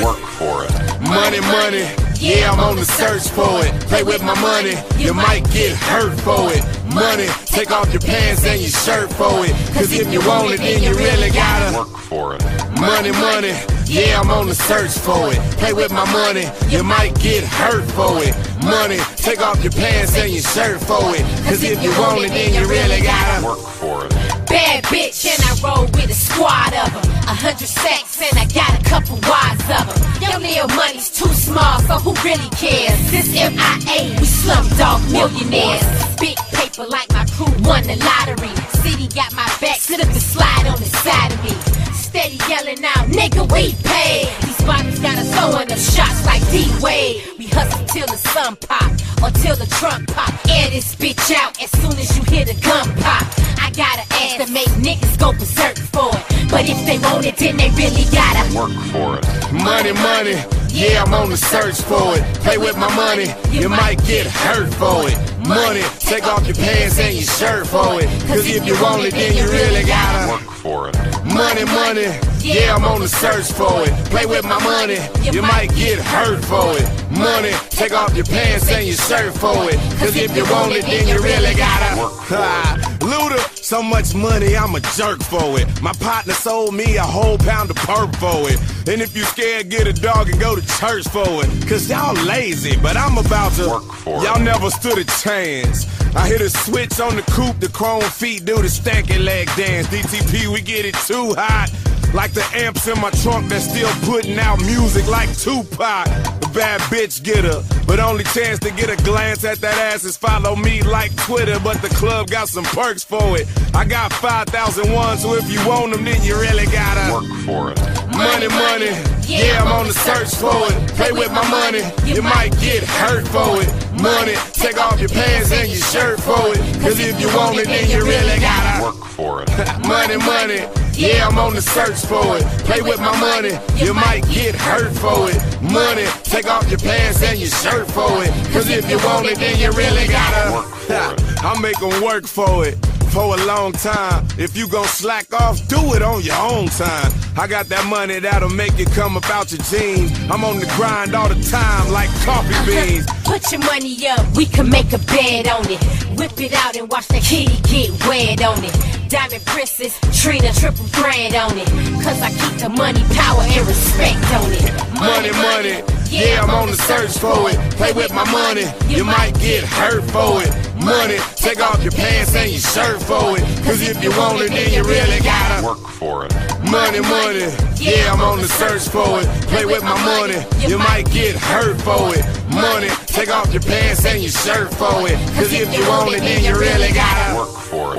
it. Work for it. Money, money, yeah, I'm on the search for it. Play with my money, you might get hurt for it. Money, take off your pants and your shirt for it. Cause if you want it, then you really gotta work for it. Money, money, yeah, I'm on the search for it. Play with my money, you might get hurt for it. Money, take off your pants and your shirt for it. Cause if you want it, then you really gotta work for it. Bad bitch and I roll with a squad of them. 100 sacks and I got a couple wads of them. Your little money's too small, so who really cares? This MIA, we slumdog millionaires. Big paper like my crew won the lottery. City got my back, sit up and slide on the side of me. Steady yelling out, nigga, we paid. These bodies got us throwing up shots like D-Wade. We hustle till the sun pop, or till the trunk pop. Air this bitch out as soon as you hear the gun pop. I got an ass to make niggas go berserk for it. But if they want it, then they really gotta work for it. Money, money, yeah, I'm on the search for it. Play with my money, you might get hurt for it. Money, take off your pants and your shirt for it. Cause if you want it, then you really gotta work for it. Money, money, yeah, I'm on the search for it. Play with my money, you might get hurt for it. Money, take off your pants and your shirt for it. Cause if you want it, then you really gotta work for it. Luda, so much money, I'm a jerk for it. My partner sold me a whole pound of perp for it. And if you scared, get a dog and go to church for it. Cause y'all lazy, but I'm about to work for it. Y'all never stood a chance. I hit a switch on the coupe, the chrome feet do the stanky leg dance. DTP, we get it too hot. Like the amps in my trunk that's still putting out music like Tupac. The bad bitch get her, but only chance to get a glance at that ass is follow me like Twitter. But the club got some perks for it. I got 5,001, so if you want them, then you really gotta work for it. Money, money, yeah, I'm on the search for it. Play with my money, you might get hurt for it. Money, take off your pants and your shirt for it. Cause if you want it, then you really gotta work for it. Money, money, yeah, I'm on the search for it. Play with my money, you might get hurt for it. Money, take off your pants and your shirt for it. Cause if you want it, then you really gotta work for it. I'll make them work for it for a long time. If you gon' slack off, do it on your own time. I got that money that'll make it come up out your jeans. I'm on the grind all the time like coffee beans. Put your money up, we can make a bed on it. Whip it out and watch that kitty get wet on it. Diamond Princess, Trina, triple thread on it. Cause I keep the money, power, and respect on it. Money, money, yeah, I'm on the search for it. Play with my money, you might get hurt for it. Money, take off your pants and your shirt for it. Cause if you want it, then you really gotta work for it. Money, money, yeah, I'm on the search for it. Play with my money, you might get hurt for it. Money, take off your pants and your shirt for it. Cause if you want it, then you really gotta work for it.